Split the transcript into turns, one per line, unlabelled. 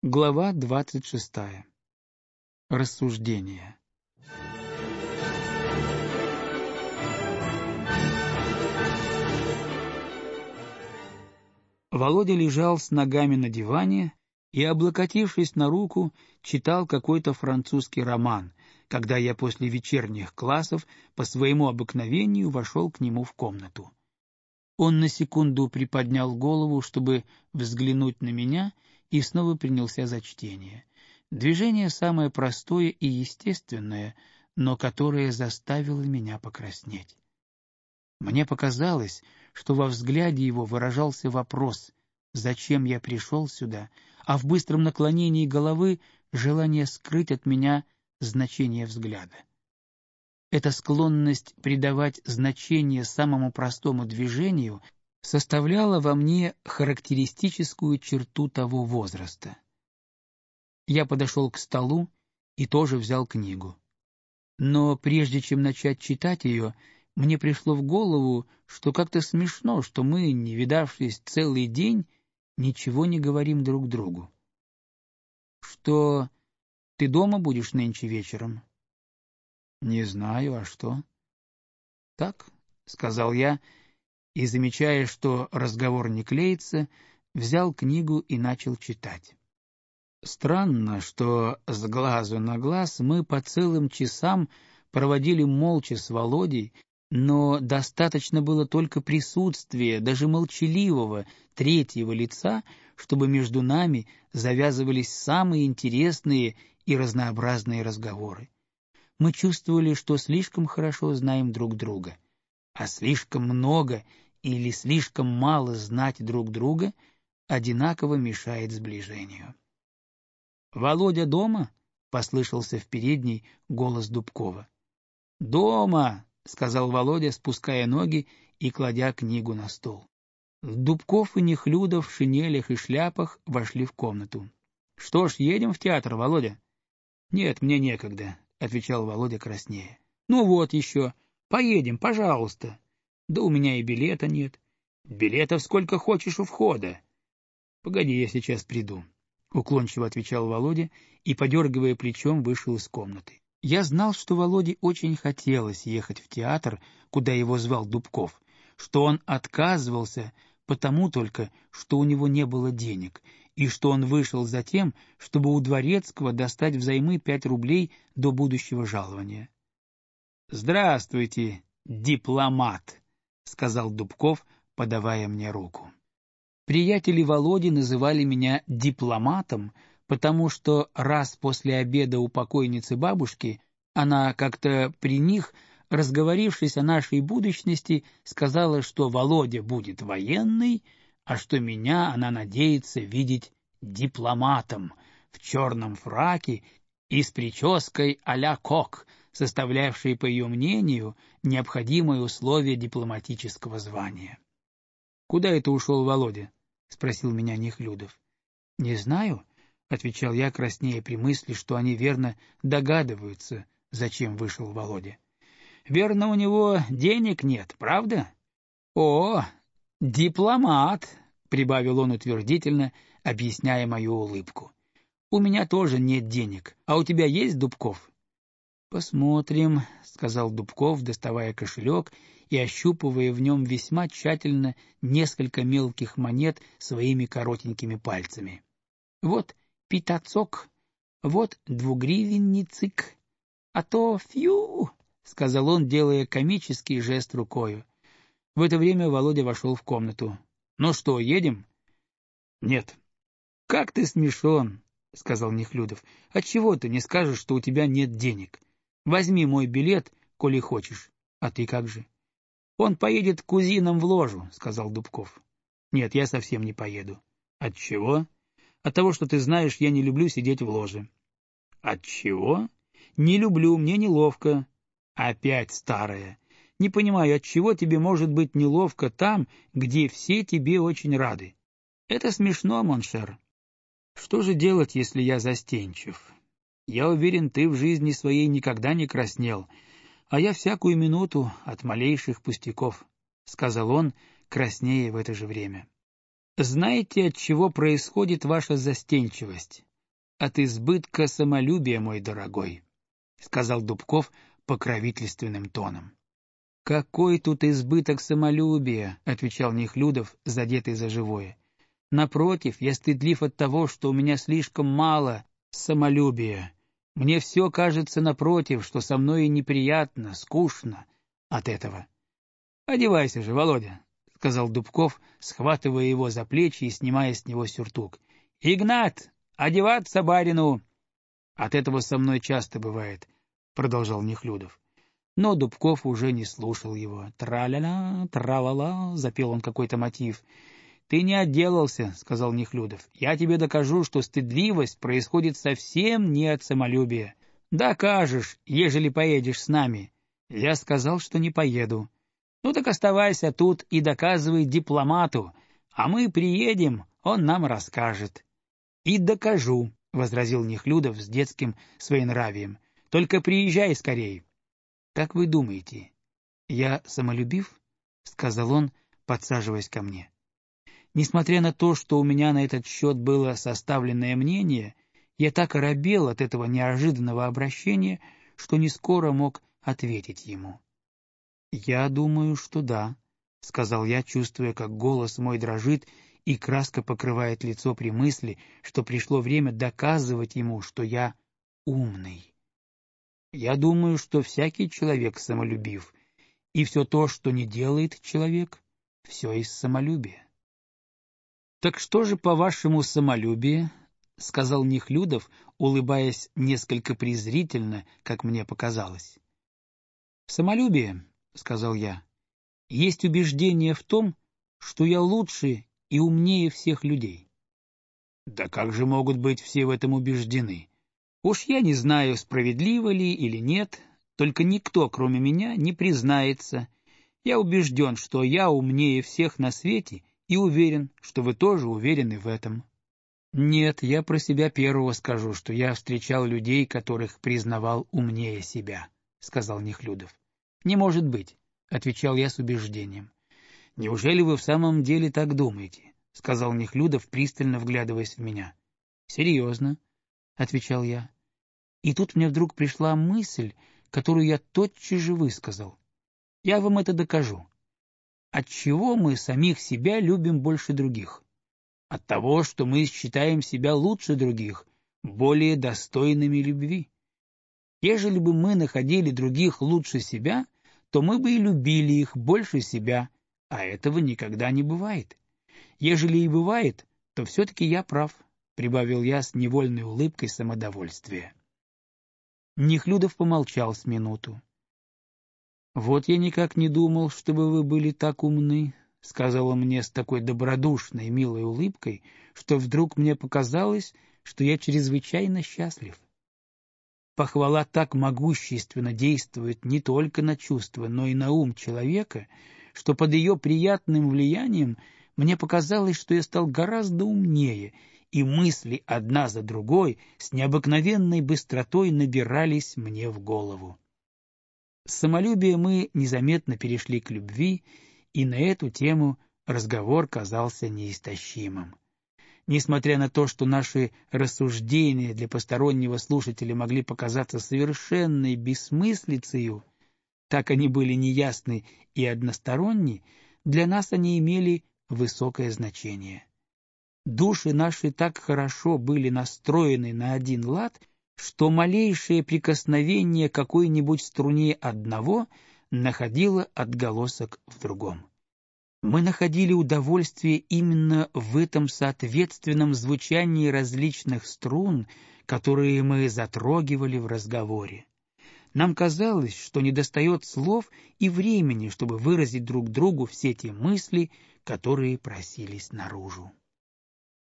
Глава 26. Рассуждение. Володя лежал с ногами на диване и, облокотившись на руку, читал какой-то французский роман, когда я после вечерних классов по своему обыкновению вошел к нему в комнату. Он на секунду приподнял голову, чтобы взглянуть на меня, и снова принялся за чтение. Движение самое простое и естественное, но которое заставило меня покраснеть. Мне показалось, что во взгляде его выражался вопрос, зачем я пришел сюда, а в быстром наклонении головы желание скрыть от меня значение взгляда. Эта склонность придавать значение самому простому движению составляла во мне характеристическую черту того возраста. Я подошел к столу и тоже взял книгу. Но прежде чем начать читать ее, мне пришло в голову, что как-то смешно, что мы, не видавшись целый день, ничего не говорим друг другу. «Что, ты дома будешь нынче вечером?» «Не знаю, а что?» «Так», — сказал я, и, замечая, что разговор не клеится, взял книгу и начал читать. Странно, что с глазу на глаз мы по целым часам проводили молча с Володей, но достаточно было только присутствия, даже молчаливого, третьего лица, чтобы между нами завязывались самые интересные и разнообразные разговоры. Мы чувствовали, что слишком хорошо знаем друг друга, а слишком много или слишком мало знать друг друга одинаково мешает сближению. «Володя дома?» — послышался в передней голос Дубкова. «Дома!» — сказал Володя, спуская ноги и кладя книгу на стол. Дубков и Нехлюдов в шинелях и шляпах вошли в комнату. «Что ж, едем в театр, Володя?» «Нет, мне некогда», — отвечал Володя краснея. «Ну вот еще. Поедем, пожалуйста». «Да у меня и билета нет». «Билетов сколько хочешь у входа». «Погоди, я сейчас приду», — уклончиво отвечал Володя и, подергивая плечом, вышел из комнаты. Я знал, что Володе очень хотелось ехать в театр, куда его звал Дубков, что он отказывался потому только, что у него не было денег, и что он вышел за тем, чтобы у Дворецкого достать взаймы 5 рублей до будущего жалования. «Здравствуйте, дипломат», — сказал Дубков, подавая мне руку. Приятели Володи называли меня дипломатом, потому что раз после обеда у покойницы бабушки она как-то при них, разговорившись о нашей будущности, сказала, что Володя будет военный, а что меня она надеется видеть дипломатом в черном фраке и с прической а-ля Кок, составлявшей, по ее мнению, необходимое условие дипломатического звания. «Куда это ушел Володя?» — спросил меня Нехлюдов. — Не знаю, — отвечал я, краснея при мысли, что они верно догадываются, зачем вышел Володя. — Верно, у него денег нет, правда? — О, дипломат, — прибавил он утвердительно, объясняя мою улыбку. — У меня тоже нет денег, а у тебя есть, Дубков? — Посмотрим, — сказал Дубков, доставая кошелек и ощупывая в нем весьма тщательно несколько мелких монет своими коротенькими пальцами. Вот пятацок, вот двугривенницик, а то фью, — сказал он, делая комический жест рукою. В это время Володя вошел в комнату. — Ну что, едем? — Нет. — Как ты смешон, — сказал Нехлюдов. — Отчего ты не скажешь, что у тебя нет денег? Возьми мой билет, коли хочешь. А ты как же? — Он поедет к кузинам в ложу, — сказал Дубков. — Нет, я совсем не поеду. — Отчего? — От того, что ты знаешь, я не люблю сидеть в ложе. — Отчего? — Не люблю, мне неловко. — Опять старая. Не понимаю, отчего тебе может быть неловко там, где все тебе очень рады. Это смешно, моншер. Что же делать, если я застенчив? Я уверен, ты в жизни своей никогда не краснел, а я всякую минуту от малейших пустяков, — сказал он, краснея в это же время. Знаете, от чего происходит ваша застенчивость? от избытка самолюбия, мой дорогой, — сказал Дубков покровительственным тоном. — Какой тут избыток самолюбия, — отвечал Нехлюдов, задетый за живое. — Напротив, я стыдлив от того, что у меня слишком мало самолюбия. Мне все кажется, напротив, что со мной неприятно, скучно от этого. — Одевайся же, Володя, — сказал Дубков, схватывая его за плечи и снимая с него сюртук. — Игнат, одеваться барину! — От этого со мной часто бывает, — продолжал Нехлюдов. Но Дубков уже не слушал его. «Тра-ля-ля, тра-ла-ла», — запел он какой-то мотив. «Ты не отделался», — сказал Нехлюдов. «Я тебе докажу, что стыдливость происходит совсем не от самолюбия. Докажешь, ежели поедешь с нами». Я сказал, что не поеду. «Ну так оставайся тут и доказывай дипломату, а мы приедем, он нам расскажет». «И докажу», — возразил Нехлюдов с детским своенравием. «Только приезжай скорей». «Как вы думаете, я самолюбив?» — сказал он, подсаживаясь ко мне. Несмотря на то, что у меня на этот счет было составленное мнение, я так оробел от этого неожиданного обращения, что не скоро мог ответить ему. «Я думаю, что да», — сказал я, чувствуя, как голос мой дрожит и краска покрывает лицо при мысли, что пришло время доказывать ему, что я умный. «Я думаю, что всякий человек самолюбив, и все то, что не делает человек, все из самолюбия». «Так что же, по-вашему, самолюбие?» — сказал Нехлюдов, улыбаясь несколько презрительно, как мне показалось. «Самолюбие, — сказал я, — есть убеждение в том, что я лучше и умнее всех людей». «Да как же могут быть все в этом убеждены? Уж я не знаю, справедливо ли или нет, только никто, кроме меня, не признается. Я убежден, что я умнее всех на свете, и уверен, что вы тоже уверены в этом». «Нет, я про себя первого скажу, что я встречал людей, которых признавал умнее себя», — сказал Нехлюдов. «Не может быть», — отвечал я с убеждением. «Неужели вы в самом деле так думаете?» — сказал Нехлюдов, пристально вглядываясь в меня. «Серьезно», — отвечал я. И тут мне вдруг пришла мысль, которую я тотчас же высказал. «Я вам это докажу. Отчего мы самих себя любим больше других? От того, что мы считаем себя лучше других, более достойными любви. Ежели бы мы находили других лучше себя, то мы бы и любили их больше себя, а этого никогда не бывает. Ежели и бывает, то все-таки я прав», — прибавил я с невольной улыбкой самодовольствия. Нехлюдов помолчал с минуту. «Вот я никак не думал, чтобы вы были так умны», — сказала мне с такой добродушной, милой улыбкой, что вдруг мне показалось, что я чрезвычайно счастлив. Похвала так могущественно действует не только на чувства, но и на ум человека, что под ее приятным влиянием мне показалось, что я стал гораздо умнее, и мысли одна за другой с необыкновенной быстротой набирались мне в голову. С самолюбия мы незаметно перешли к любви, и на эту тему разговор казался неистощимым. Несмотря на то, что наши рассуждения для постороннего слушателя могли показаться совершенной бессмыслицею, так они были неясны и односторонни, для нас они имели высокое значение. Души наши так хорошо были настроены на один лад, что малейшее прикосновение какой-нибудь струне одного находило отголосок в другом. Мы находили удовольствие именно в этом соответственном звучании различных струн, которые мы затрогивали в разговоре. Нам казалось, что недостает слов и времени, чтобы выразить друг другу все те мысли, которые просились наружу.